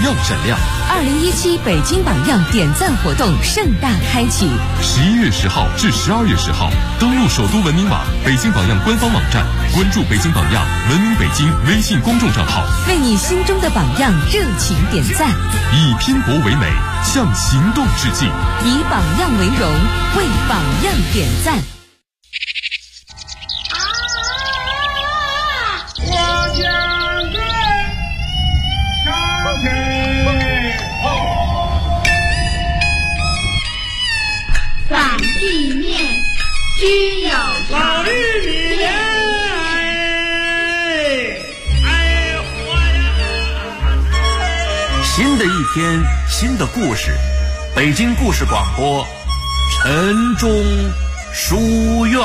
样闪亮。 2017北京榜样点赞活动盛大开启 ，11月10号至12月10号，登录首都文明网、北京榜样官方网站，关注北京榜样、文明北京微信公众账号， 为你心中的榜样热情点赞， 以拼搏为美，向行动致敬， 以榜样为荣，为榜样点赞。 反地面需要老玉米新的一天，新的故事，北京故事广播，晨钟书院。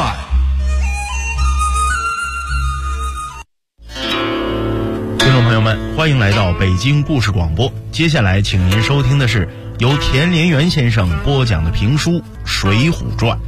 听众朋友们，欢迎来到北京故事广播。接下来，请您收听的是由田连元先生播讲的评书《水浒传》。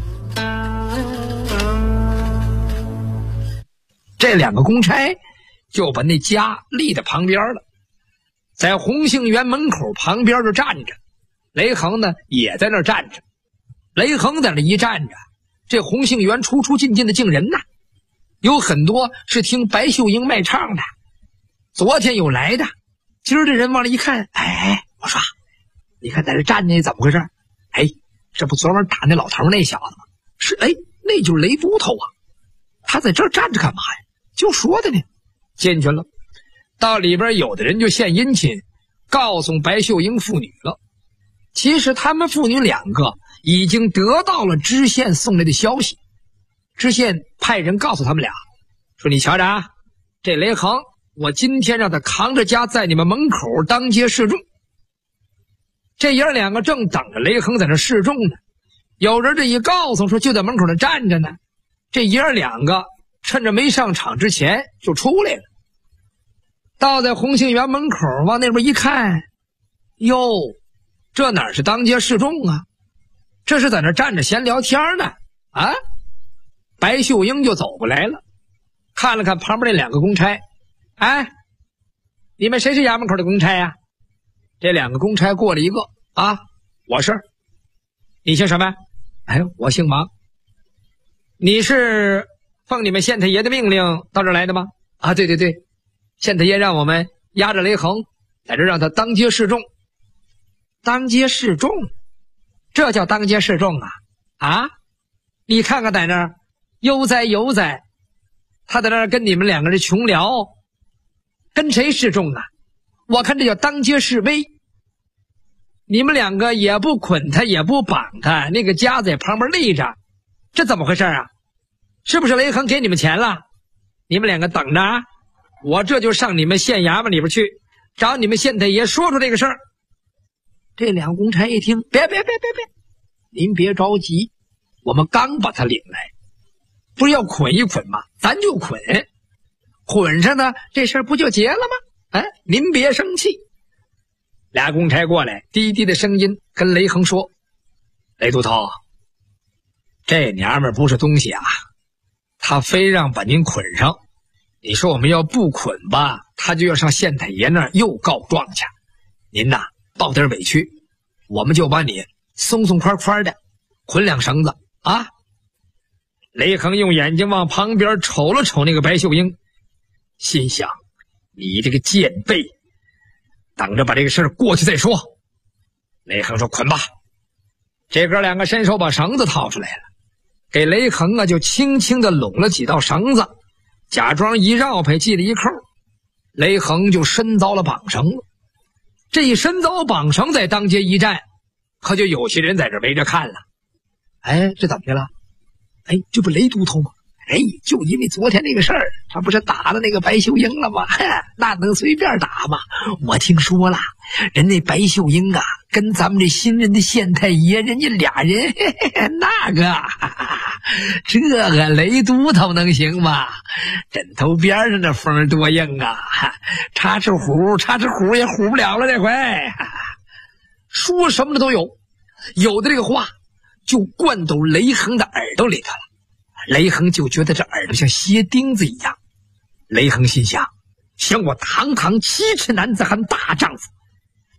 这两个公差就把那家立在旁边了，在洪兴园门口旁边就站着，雷横呢也在那儿站着。雷横在那一站着，这洪兴园出出进进的敬人呐，有很多是听白秀英卖唱的，昨天有来的，今儿这人往那一看，哎，我说你看在这站着怎么回事？哎，这不昨晚打那老头那小子吗？是，哎，那就是雷都头啊，他在这儿站着干嘛呀？就说的呢。进去了，到里边有的人就献殷勤，告诉白秀英父女了。其实他们父女两个已经得到了知县送来的消息，知县派人告诉他们俩说，你瞧着啊，这雷横我今天让他扛着家在你们门口当街示众。这爷两个正等着雷横在那示众呢，有人这一告诉说就在门口那站着呢，这爷两个趁着没上场之前就出来了，到在洪兴园门口往那边一看，哟，这哪是当街示众啊，这是在那站着闲聊天呢啊！白秀英就走过来了，看了看旁边那两个公差，哎，你们谁是衙门口的公差呀？这两个公差过了一个啊，我是。你姓什么？哎，我姓王。你是奉你们县太爷的命令到这儿来的吗？啊，对对对，县太爷让我们押着雷横在这让他当街示众。当街示众？这叫当街示众啊？啊，你看看在那儿悠哉悠哉，他在那儿跟你们两个人穷聊，跟谁示众啊？我看这叫当街示威。你们两个也不捆他也不绑他，那个家在旁边立着，这怎么回事啊？是不是雷横给你们钱了？你们两个等着啊，我这就上你们县衙门里边去找你们县太爷说说这个事儿。这两个公差一听，别，您别着急，我们刚把他领来，不是要捆一捆吗？咱就捆，捆上呢，这事儿不就结了吗？哎，您别生气。俩公差过来，低低的声音跟雷横说，雷都头，这娘们不是东西啊，他非让把您捆上，你说我们要不捆吧，他就要上县太爷那儿又告状去，您呐抱点委屈，我们就把你松松快快的捆两绳子啊。雷横用眼睛往旁边瞅了瞅那个白秀英，心想，你这个贱婢，等着把这个事儿过去再说。雷横说，捆吧。这哥两个伸手把绳子掏出来了，给雷横啊就轻轻的拢了几道绳子，假装一绕牌系了一扣，雷横就身遭了绑绳了。这一身遭绑绳在当街一站，可就有些人在这围着看了。哎，这怎么的了？哎，这不雷都头吗？哎，就因为昨天那个事儿，他不是打了那个白秀英了吗？那能随便打吗？我听说了，人那白秀英啊，跟咱们这新任的县太爷，人家俩人，那个，这个雷都头能行吗？枕头边上的风多硬啊，插翅虎也唬不了了这回。说什么的都有，有的这个话就灌到雷横的耳朵里头了。雷横就觉得这耳朵像鞋钉子一样。雷横心想，想我堂堂7尺男子汉大丈夫，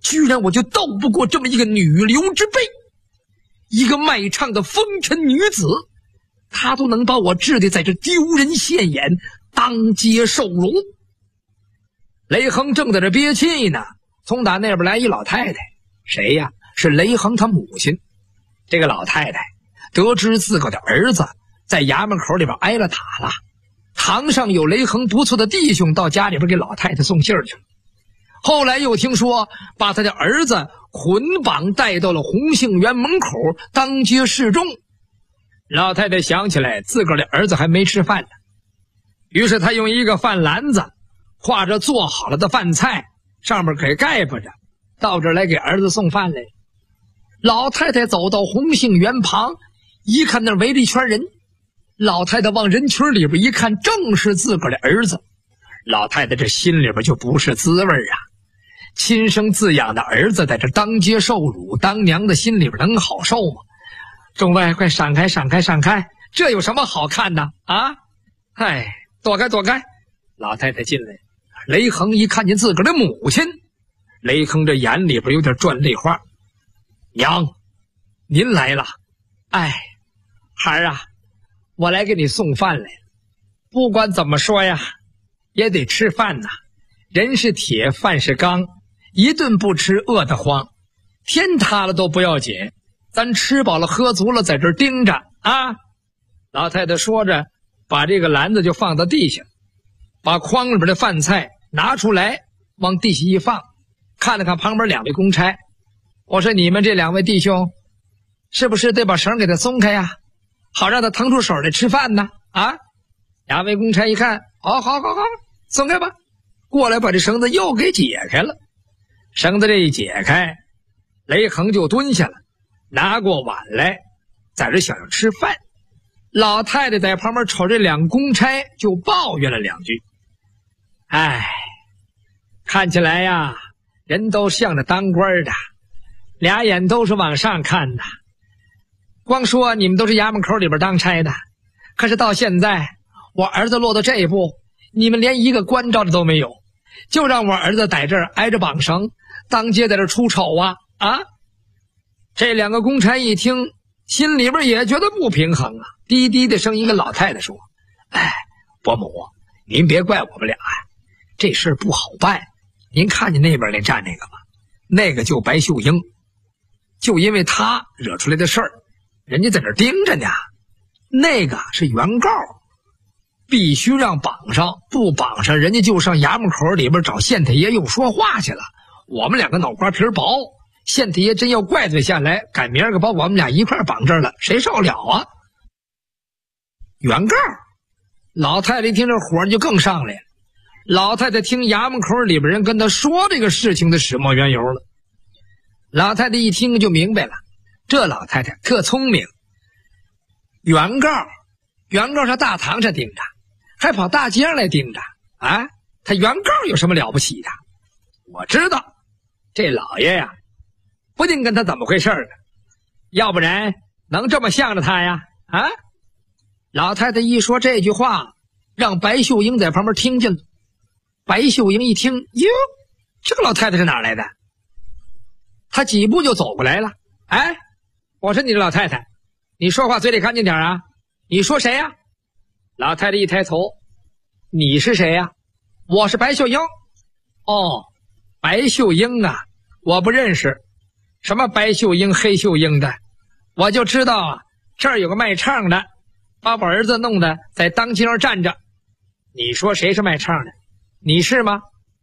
居然我就斗不过这么一个女流之辈，一个卖唱的风尘女子，她都能把我治得在这丢人现眼，当街受辱。雷横正在这憋气呢，从打那边来一老太太。谁呀？是雷横他母亲。这个老太太得知自个的儿子在衙门口里边挨了打了，堂上有雷横不错的弟兄到家里边给老太太送信去了。后来又听说把他的儿子捆绑带到了洪杏园门口当街示众。老太太想起来自个儿的儿子还没吃饭呢，于是她用一个饭篮子画着做好了的饭菜，上面给盖巴着，到这儿来给儿子送饭来。老太太走到洪杏园旁，一看那围了一圈人，老太太往人群里边一看，正是自个儿的儿子。老太太这心里边就不是滋味啊，亲生自养的儿子在这当街受辱，当娘的心里边能好受吗？众位快闪开闪开闪开，这有什么好看的啊？哎，躲开躲开。老太太进来，雷横一看见自个儿的母亲，雷横这眼里边有点转泪花。娘，您来了。哎，孩儿啊，我来给你送饭来了。不管怎么说呀，也得吃饭呐。人是铁，饭是钢，一顿不吃饿得慌。天塌了都不要紧，咱吃饱了喝足了，在这儿盯着啊。老太太说着，把这个篮子就放到地下，把筐里边的饭菜拿出来，往地下一放，看了看旁边两位公差。我说你们这两位弟兄是不是得把绳给他松开呀，好让他腾出手来吃饭呢？啊，两位公差一看，好好好好，松开吧，过来把这绳子又给解开了。绳子这一解开，雷横就蹲下了，拿过碗来，在这想要吃饭。老太太在旁边瞅这两公差，就抱怨了两句。哎，看起来呀，人都向着当官的，俩眼都是往上看的。光说你们都是衙门口里边当差的，可是到现在我儿子落到这一步，你们连一个关照的都没有，就让我儿子在这儿挨着绑绳，当街在这出丑啊！啊！这两个公差一听，心里边也觉得不平衡啊，低低的声音跟老太太说：“哎，伯母，您别怪我们俩啊，这事不好办。您看见那边那站那个吗？那个就白秀英，就因为他惹出来的事儿，人家在这盯着呢。那个是原告，必须让绑上，不绑上，人家就上衙门口里边找县太爷又说话去了。我们两个脑瓜皮薄，县太爷真要怪罪下来，赶明儿个把我们俩一块绑这儿了，谁受了啊？原告，老太太一听这火就更上来了。老太太听衙门口里边人跟她说这个事情的始末缘由了。老太太一听就明白了，这老太太特聪明。原告上大堂上盯着，还跑大街上来盯着啊！他原告有什么了不起的？我知道，这老爷呀，不定跟他怎么回事呢，要不然能这么向着他呀？啊！老太太一说这句话，让白秀英在旁边听见了。白秀英一听，哟，这个老太太是哪来的？她几步就走过来了。哎，我说你这老太太，你说话嘴里干净点啊！你说谁呀？老太太一抬头，你是谁呀？我是白秀英。哦，白秀英啊，我不认识，什么白秀英黑秀英的，我就知道啊，这儿有个卖唱的，把我儿子弄得在当街上站着。你说谁是卖唱的？你是吗？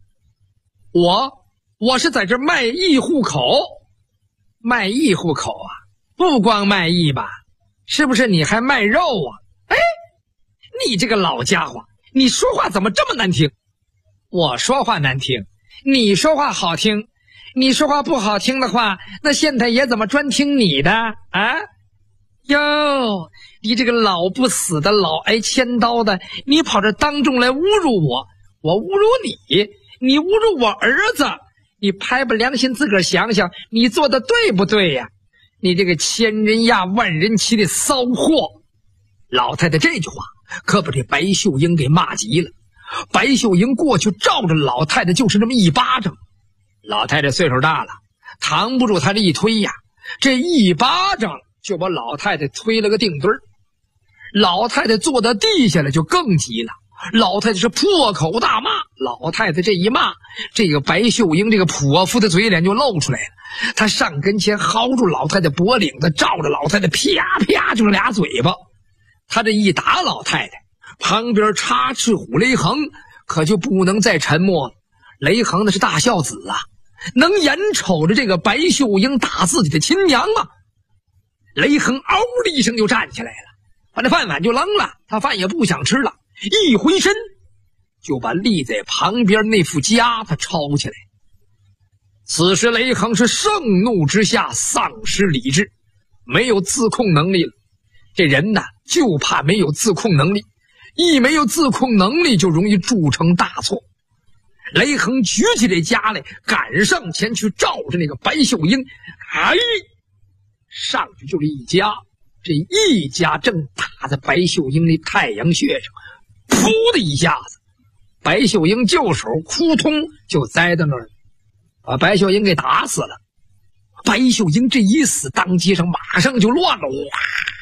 我是在这卖艺户口。卖艺户口啊，不光卖艺吧，是不是你还卖肉啊？哎，你这个老家伙，你说话怎么这么难听？我说话难听，你说话好听。你说话不好听的话，那县太爷怎么专听你的啊？哟，你这个老不死的，老挨千刀的，你跑这当众来侮辱我，我侮辱你，你侮辱我儿子，你拍不良心自个儿想想，你做的对不对呀？你这个千人压万人骑的骚货！老太太这句话可把这白秀英给骂急了。白秀英过去照着老太太就是这么一巴掌。 老太太岁数大了，扛不住他这一推呀，这一巴掌就把老太太推了个腚墩儿。老太太坐到地下了，就更急了。老太太是破口大骂，老太太这一骂，这个白秀英这个泼妇的嘴脸就露出来了。她上跟前薅住老太太脖领子，照着老太太啪啪就是俩嘴巴。她这一打老太太，旁边插翅虎雷横可就不能再沉默了。雷横那是大孝子啊，能眼瞅着这个白秀英打自己的亲娘吗？雷横嗷的一声就站起来了，把那饭碗就扔了，他饭也不想吃了，一回身就把立在旁边那副夹子抄起来。此时雷横是盛怒之下丧失理智，没有自控能力了。这人呢，就怕没有自控能力，一没有自控能力就容易铸成大错。雷横举起这夹来，赶上前去照着那个白秀英，上去就是一夹，这一夹正打在白秀英那太阳穴上，噗的一下子，白秀英就手扑通就栽到那儿，把白秀英给打死了。白秀英这一死，当街上马上就乱了，哇，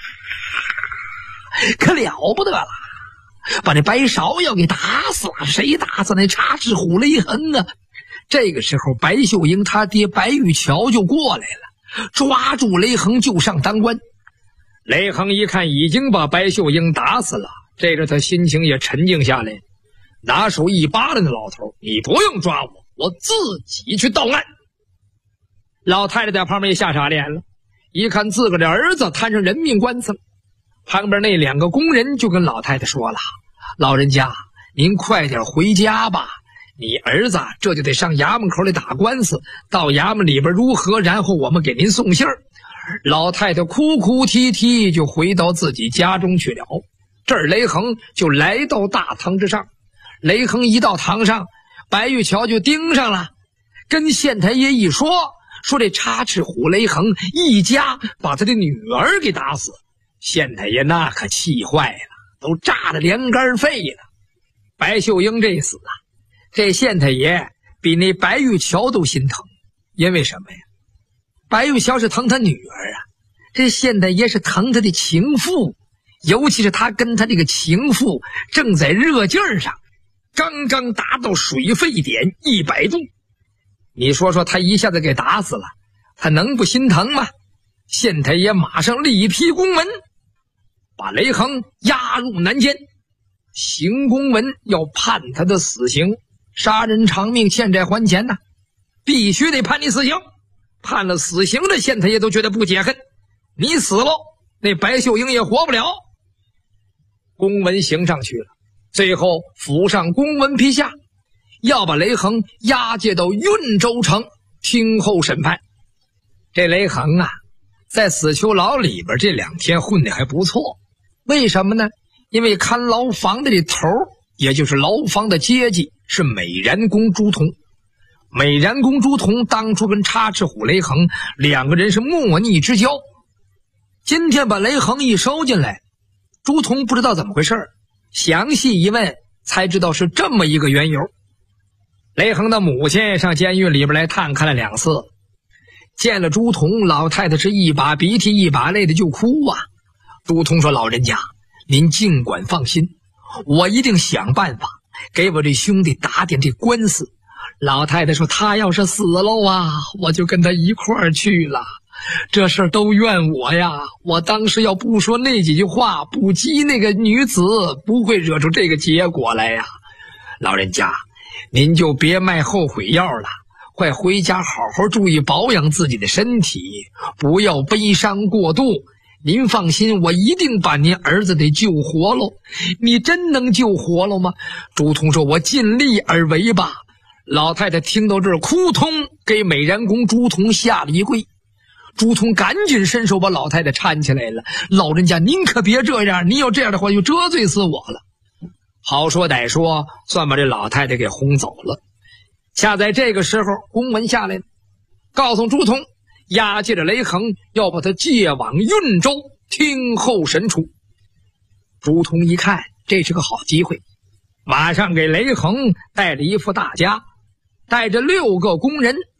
可了不得了，把那白芍药给打死了。谁打死？那插翅虎雷横啊！这个时候白秀英他爹白玉桥就过来了，抓住雷横就上当官。雷横一看已经把白秀英打死了，这个他心情也沉静下来，拿手一扒拉那老头，你不用抓我，我自己去到案。老太太在旁边也吓傻脸了，一看自个的儿子摊上人命官司了。旁边那两个工人就跟老太太说了，老人家您快点回家吧，你儿子这就得上衙门口里打官司，到衙门里边如何，然后我们给您送信儿。老太太哭哭啼啼就回到自己家中去了。这儿雷横就来到大堂之上，雷横一到堂上，白玉桥就盯上了，跟县太爷一说这插翅虎雷横一家把他的女儿给打死。县太爷那可气坏了，都炸得连肝肺了。白秀英这死啊，这县太爷比那白玉桥都心疼。因为什么呀？白玉桥是疼他女儿啊，这县太爷是疼他的情妇，尤其是他跟他这个情妇正在热劲儿上，刚刚达到水沸点100度。你说他一下子给打死了，他能不心疼吗？县太爷马上力批公文，把雷横押入南监，行公文要判他的死刑，杀人偿命，欠债还钱呐，必须得判你死刑。判了死刑的县太爷都觉得不解恨，你死了，那白秀英也活不了。公文行上去了，最后府上公文批下，要把雷横押解到运州城听候审判。这雷横啊，在死囚牢里边这2天混得还不错。为什么呢？因为看牢房的这头，也就是牢房的阶级，是美髯公朱仝。美髯公朱仝当初跟插翅虎雷横2个人是莫逆之交。今天把雷横一收进来，朱仝不知道怎么回事，详细一问才知道是这么一个缘由。雷横的母亲上监狱里边来探看了2次，见了朱仝，老太太是一把鼻涕一把泪的就哭啊。朱仝说，老人家您尽管放心，我一定想办法给我这兄弟打点这官司。老太太说，他要是死了啊，我就跟他一块儿去了，这事儿都怨我呀，我当时要不说那几句话，不激那个女子，不会惹出这个结果来呀。老人家您就别卖后悔药了，快回家好好注意保养自己的身体，不要悲伤过度。您放心，我一定把您儿子给救活喽。你真能救活了吗？朱仝说，我尽力而为吧。老太太听到这儿，扑通给美髯公朱仝下了一跪。朱仝赶紧伸手把老太太搀起来了，老人家您可别这样，您要这样的话就得罪死我了。好说歹说，算把这老太太给轰走了。恰在这个时候，公文下来了，告诉朱仝押解着雷横，要把他借往运州听候审处。朱仝一看这是个好机会，马上给雷横带了一副大家，带着6个工人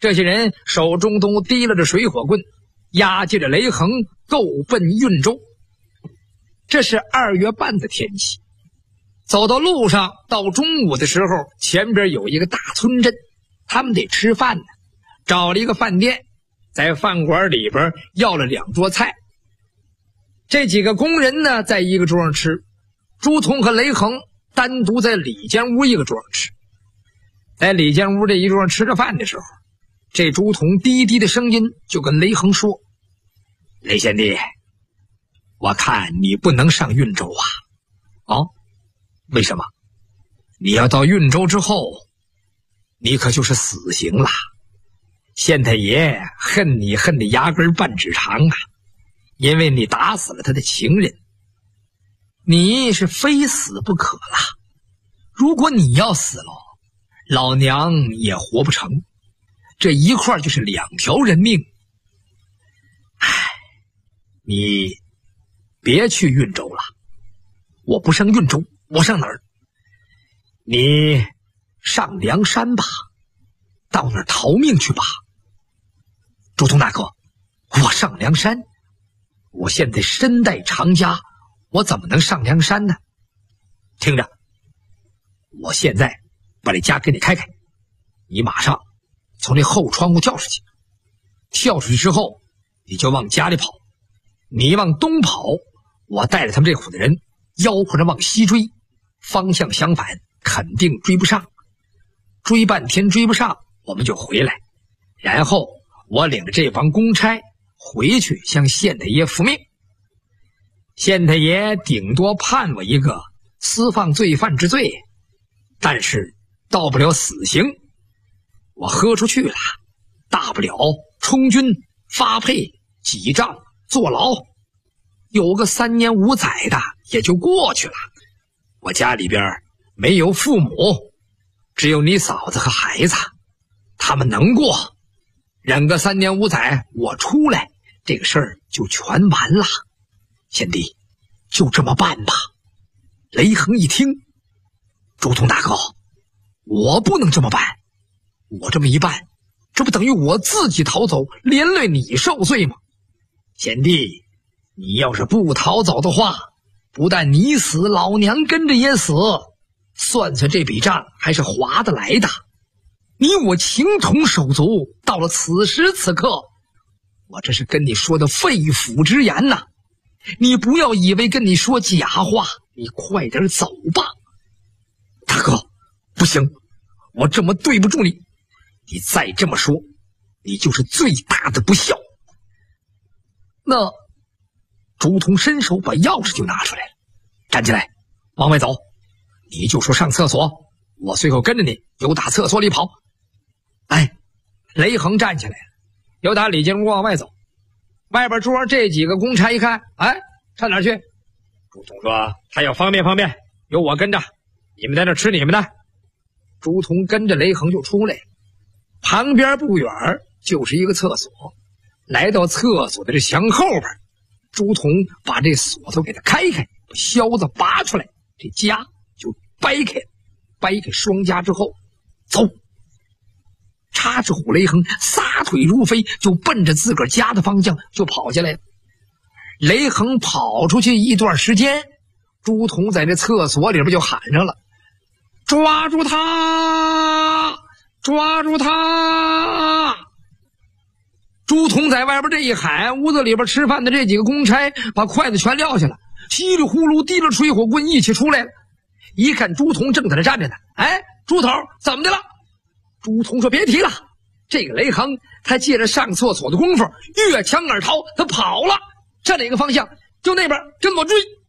这些人手中都提了着水火棍，押解着雷横够奔运州。这是2月半的天气，走到路上，到中午的时候，前边有一个大村镇，他们得吃饭呢，找了一个饭店，在饭馆里边要了2桌菜。这几个工人呢，在一个桌上吃，朱仝和雷横单独在里间屋一个桌上吃。在里间屋这一桌上吃着饭的时候，这朱仝低低的声音就跟雷横说：“雷贤弟，我看你不能上运州啊。”“哦，为什么？你要到运州之后，你可就是死刑了。县太爷恨你恨得牙根半指长啊，因为你打死了他的情人，你是非死不可了。如果你要死了，老娘也活不成，这一块就是2条人命。唉，你别去运州了。我不上运州，我上哪儿？你上梁山吧，到那儿逃命去吧。”“朱仝大哥，我上梁山？我现在身带长枷，我怎么能上梁山呢？听着，我现在把这枷给你开开，你马上从这后窗户跳出去。跳出去之后，你就往家里跑。你往东跑，我带着他们这伙的人吆喝着往西追，方向相反，肯定追不上。追半天追不上，我们就回来，然后我领着这帮公差回去向县太爷复命。县太爷顶多判我一个私放罪犯之罪，但是到不了死刑。我豁出去了，大不了充军发配几仗坐牢，有个3年5载的也就过去了。我家里边没有父母，只有你嫂子和孩子，他们能过，忍个3年5载，我出来，这个事儿就全完了。贤弟，就这么办吧。”雷横一听：“朱仝大哥，我不能这么办，我这么一办，这不等于我自己逃走，连累你受罪吗？贤弟，你要是不逃走的话，不但你死，老娘跟着也死，算算这笔账还是划得来的。你我情同手足，到了此时此刻，我这是跟你说的肺腑之言呐。你不要以为跟你说假话，你快点走吧。”“大哥，不行，我这么对不住你，你再这么说，你就是最大的不孝。”那朱仝伸手把钥匙就拿出来了：“站起来，往外走，你就说上厕所，我随后跟着你，由打厕所里跑。”哎，雷横站起来了，由打里间屋往外走。外边桌这几个公差一看，哎，上哪儿去？朱仝说：“他要方便方便，由我跟着，你们在那吃你们的。”朱仝跟着雷横就出来，旁边不远就是一个厕所。来到厕所的这墙后边，朱仝把这锁头给他开开，把销子拔出来，这枷就掰开，掰开双枷之后，走。插着虎雷横撒腿如飞，就奔着自个儿家的方向就跑下来了。雷横跑出去一段时间，朱仝在这厕所里边就喊上了：“抓住他！抓住他！”朱仝在外边这一喊，屋子里边吃饭的这几个公差把筷子全撂下了，稀里呼噜提了水火棍一起出来了。一看朱仝正在那站着呢，哎，猪头怎么的了？朱仝说：“别提了，这个雷横他借着上厕所的功夫越墙而逃，他跑了，上哪个方向？就那边，跟我追。”